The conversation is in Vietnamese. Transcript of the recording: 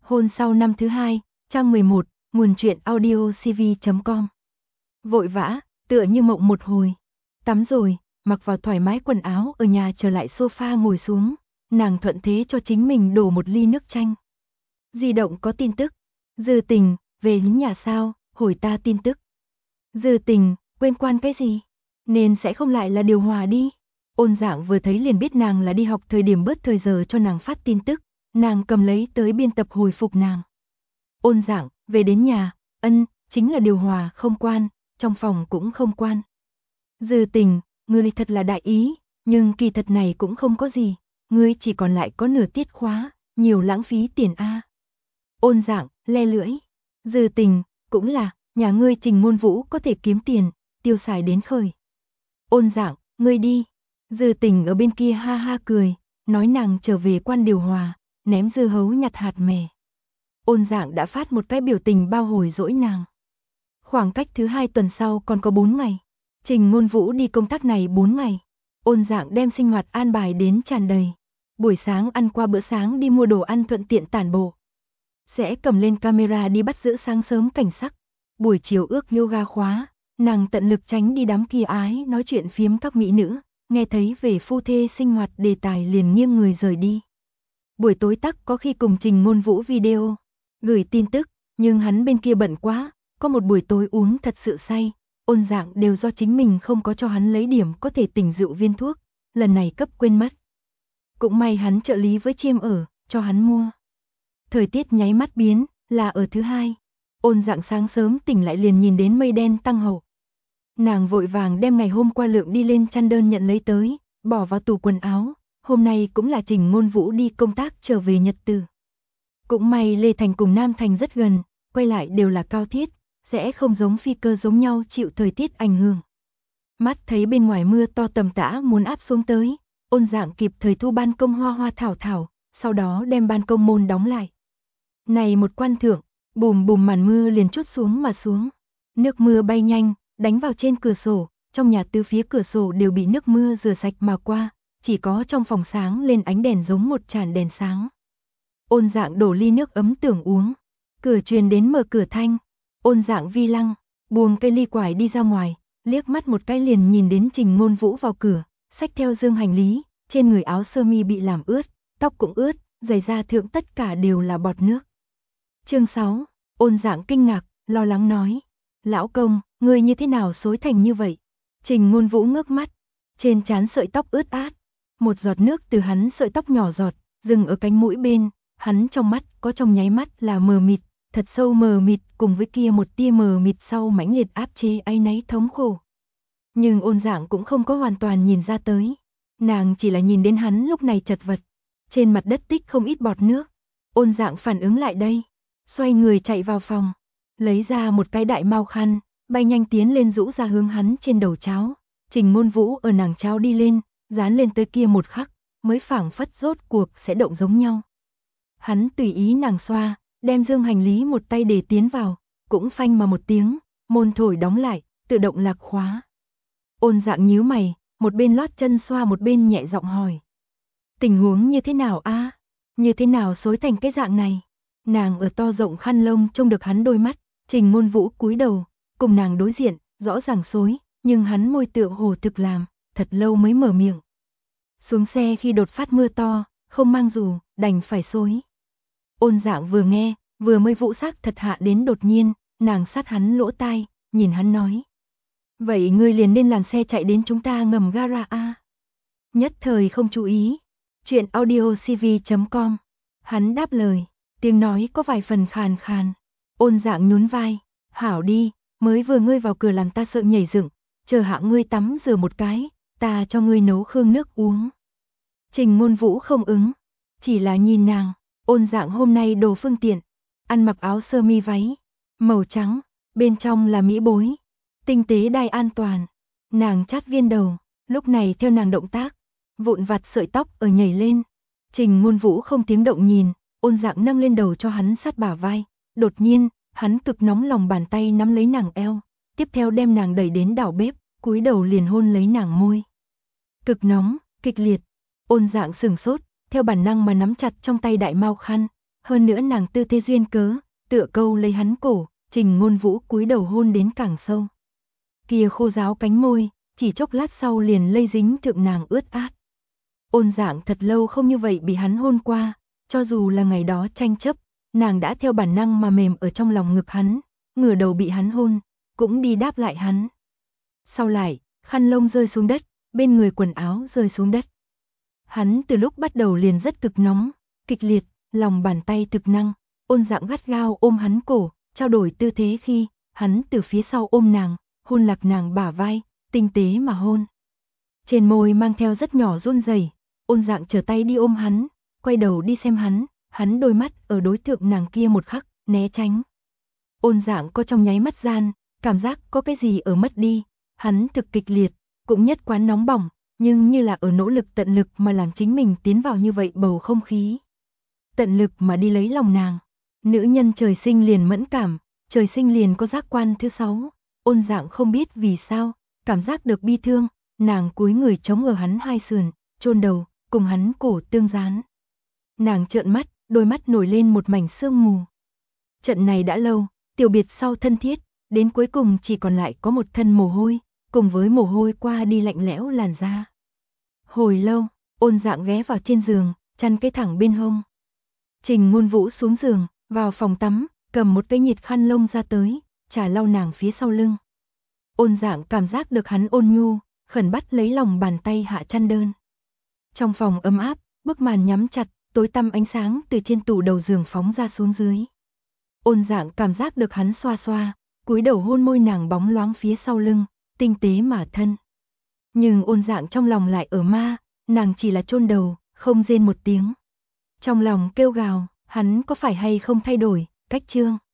Hôn sau năm thứ hai, trang 11, nguồn truyện audiocv.com. Vội vã, tựa như mộng một hồi. Tắm rồi, mặc vào thoải mái quần áo ở nhà trở lại sofa ngồi xuống, nàng thuận thế cho chính mình đổ một ly nước chanh. Di động có tin tức. Dư Tình, về đến nhà sao, hồi ta tin tức. Dư Tình, quên quan cái gì? Nên sẽ không lại là điều hòa đi. Ôn Dạng vừa thấy liền biết nàng là đi học thời điểm bớt thời giờ cho nàng phát tin tức, nàng cầm lấy tới biên tập hồi phục nàng. Ôn Dạng, về đến nhà, chính là điều hòa không quan, trong phòng cũng không quan. Dư Tình, ngươi thật là đại ý, nhưng kỳ thật này cũng không có gì, ngươi chỉ còn lại có nửa tiết khóa, nhiều lãng phí tiền a. Ôn Dạng, le lưỡi. Dư Tình, cũng là, nhà ngươi Trình Ngôn Vũ có thể kiếm tiền, tiêu xài đến khởi. Ôn Dạng, ngươi đi. Dư Tình ở bên kia ha ha cười, nói nàng trở về quan điều hòa, ném dưa hấu nhặt hạt mè. Ôn Dạng đã phát một cái biểu tình bao hồi dỗi nàng. Khoảng cách thứ 2 tuần sau còn có 4 ngày. Trình Ngôn Vũ đi công tác này 4 ngày. Ôn Dạng đem sinh hoạt an bài đến tràn đầy. Buổi sáng ăn qua bữa sáng đi mua đồ ăn thuận tiện tản bộ. Sẽ cầm lên camera đi bắt giữ sáng sớm cảnh sắc. Buổi chiều ước yoga khóa, nàng tận lực tránh đi đám kia ái nói chuyện phiếm các mỹ nữ, nghe thấy về phu thê sinh hoạt đề tài liền nghiêng người rời đi. Buổi tối tắc có khi cùng Trình Ngôn Vũ video, gửi tin tức, nhưng hắn bên kia bận quá, có một buổi tối uống thật sự say, Ôn Dạng đều do chính mình không có cho hắn lấy điểm có thể tỉnh rượu viên thuốc, lần này cấp quên mất. Cũng may hắn trợ lý với chiêm ở, cho hắn mua. Thời tiết nháy mắt biến, là ở thứ 2. Ôn Dạng sáng sớm tỉnh lại liền nhìn đến mây đen tăng hậu. Nàng vội vàng đem ngày hôm qua lượng đi lên chăn đơn nhận lấy tới, bỏ vào tủ quần áo, hôm nay cũng là Trình Ngôn Vũ đi công tác trở về nhật tử. Cũng may Lê Thành cùng Nam Thành rất gần, quay lại đều là cao thiết, sẽ không giống phi cơ giống nhau chịu thời tiết ảnh hưởng. Mắt thấy bên ngoài mưa to tầm tã muốn áp xuống tới, Ôn Dạng kịp thời thu ban công hoa hoa thảo thảo, sau đó đem ban công môn đóng lại. Này một quan thượng, bùm bùm màn mưa liền trút xuống mà xuống. Nước mưa bay nhanh, đánh vào trên cửa sổ, trong nhà tứ phía cửa sổ đều bị nước mưa rửa sạch mà qua, chỉ có trong phòng sáng lên ánh đèn giống một tràn đèn sáng. Ôn Dạng đổ ly nước ấm tưởng uống, cửa truyền đến mở cửa thanh. Ôn Dạng vi lăng, buông cây ly quải đi ra ngoài, liếc mắt một cái liền nhìn đến Trình Ngôn Vũ vào cửa, xách theo dương hành lý, trên người áo sơ mi bị làm ướt, tóc cũng ướt, giày da thượng tất cả đều là bọt nước. Chương 6, Ôn Dạng kinh ngạc, lo lắng nói, lão công, ngươi như thế nào xối thành như vậy? Trình Ngôn Vũ ngước mắt, trên trán sợi tóc ướt át, một giọt nước từ hắn sợi tóc nhỏ giọt, dừng ở cánh mũi bên, hắn trong mắt có trong nháy mắt là mờ mịt, thật sâu mờ mịt cùng với kia một tia mờ mịt sau mãnh liệt áp chế áy náy thống khổ. Nhưng Ôn Dạng cũng không có hoàn toàn nhìn ra tới, nàng chỉ là nhìn đến hắn lúc này chật vật, trên mặt đất tích không ít bọt nước. Ôn Dạng phản ứng lại đây, xoay người chạy vào phòng, lấy ra một cái đại mao khăn, bay nhanh tiến lên rũ ra hướng hắn trên đầu cháo. Trình Ngôn Vũ ở nàng cháo đi lên, dán lên tới kia một khắc, mới phảng phất rốt cuộc sẽ động giống nhau. Hắn tùy ý nàng xoa, đem dương hành lý một tay để tiến vào, cũng phanh mà một tiếng, môn thổi đóng lại, tự động lạc khóa. Ôn Dạng nhíu mày, một bên lót chân xoa một bên nhẹ giọng hỏi. Tình huống như thế nào a? Như thế nào xối thành cái dạng này? Nàng ở to rộng khăn lông trông được hắn đôi mắt, Trình Ngôn Vũ cúi đầu, cùng nàng đối diện, rõ ràng xối, nhưng hắn môi tựa hồ thực làm, thật lâu mới mở miệng. Xuống xe khi đột phát mưa to, không mang dù, đành phải xối. Ôn Dạng vừa nghe, vừa mới vũ sắc thật hạ đến đột nhiên, nàng sát hắn lỗ tai, nhìn hắn nói. Vậy ngươi liền nên làm xe chạy đến chúng ta ngầm gara a. Nhất thời không chú ý. Chuyện audiocv.com. Hắn đáp lời, tiếng nói có vài phần khàn khàn. Ôn Dạng nhún vai, hảo đi, mới vừa ngươi vào cửa làm ta sợ nhảy dựng, chờ hạ ngươi tắm rửa một cái, ta cho ngươi nấu khương nước uống. Trình Ngôn Vũ không ứng, chỉ là nhìn nàng. Ôn Dạng hôm nay đồ phương tiện, ăn mặc áo sơ mi váy, màu trắng, bên trong là mỹ bối, tinh tế đai an toàn. Nàng chát viên đầu, lúc này theo nàng động tác, vụn vặt sợi tóc ở nhảy lên. Trình Ngôn Vũ không tiếng động nhìn, Ôn Dạng nâng lên đầu cho hắn sát bả vai. Đột nhiên, hắn cực nóng lòng bàn tay nắm lấy nàng eo, tiếp theo đem nàng đẩy đến đảo bếp, cúi đầu liền hôn lấy nàng môi. Cực nóng, kịch liệt, Ôn Dạng sửng sốt, theo bản năng mà nắm chặt trong tay đại mao khăn, hơn nữa nàng tư thế duyên cớ, tựa câu lấy hắn cổ, Trình Ngôn Vũ cúi đầu hôn đến càng sâu. Kia khô ráo cánh môi, chỉ chốc lát sau liền lây dính thượng nàng ướt át. Ôn Dạng thật lâu không như vậy bị hắn hôn qua, cho dù là ngày đó tranh chấp, nàng đã theo bản năng mà mềm ở trong lòng ngực hắn, ngửa đầu bị hắn hôn, cũng đi đáp lại hắn. Sau lại, khăn lông rơi xuống đất, bên người quần áo rơi xuống đất. Hắn từ lúc bắt đầu liền rất cực nóng, kịch liệt, lòng bàn tay thực năng, Ôn Dạng gắt gao ôm hắn cổ, trao đổi tư thế khi, hắn từ phía sau ôm nàng, hôn lạc nàng bả vai, tinh tế mà hôn. Trên môi mang theo rất nhỏ run rẩy, Ôn Dạng trở tay đi ôm hắn, quay đầu đi xem hắn đôi mắt ở đối tượng nàng kia một khắc, né tránh. Ôn Dạng có trong nháy mắt gian, cảm giác có cái gì ở mất đi, hắn thực kịch liệt, cũng nhất quán nóng bỏng, nhưng như là ở nỗ lực tận lực mà làm chính mình tiến vào như vậy bầu không khí. Tận lực mà đi lấy lòng nàng. Nữ nhân trời sinh liền mẫn cảm, trời sinh liền có giác quan thứ 6, Ôn Dạng không biết vì sao, cảm giác được bi thương, nàng cúi người chống ở hắn hai sườn, chôn đầu, cùng hắn cổ tương dán. Nàng trợn mắt, đôi mắt nổi lên một mảnh sương mù. Trận này đã lâu, tiểu biệt sau thân thiết, đến cuối cùng chỉ còn lại có một thân mồ hôi, cùng với mồ hôi qua đi lạnh lẽo làn da. Hồi lâu, Ôn Dạng ghé vào trên giường, chăn cái thẳng bên hông. Trình Ngôn Vũ xuống giường, vào phòng tắm, cầm một cái nhiệt khăn lông ra tới, trà lau nàng phía sau lưng. Ôn Dạng cảm giác được hắn ôn nhu, khẩn bắt lấy lòng bàn tay hạ chăn đơn. Trong phòng ấm áp, bức màn nhắm chặt, tối tăm ánh sáng từ trên tủ đầu giường phóng ra xuống dưới. Ôn Dạng cảm giác được hắn xoa xoa, cúi đầu hôn môi nàng bóng loáng phía sau lưng, tinh tế mà thân. Nhưng Ôn Dạng trong lòng lại ở ma, nàng chỉ là chôn đầu, không rên một tiếng. Trong lòng kêu gào, hắn có phải hay không thay đổi, cách trương.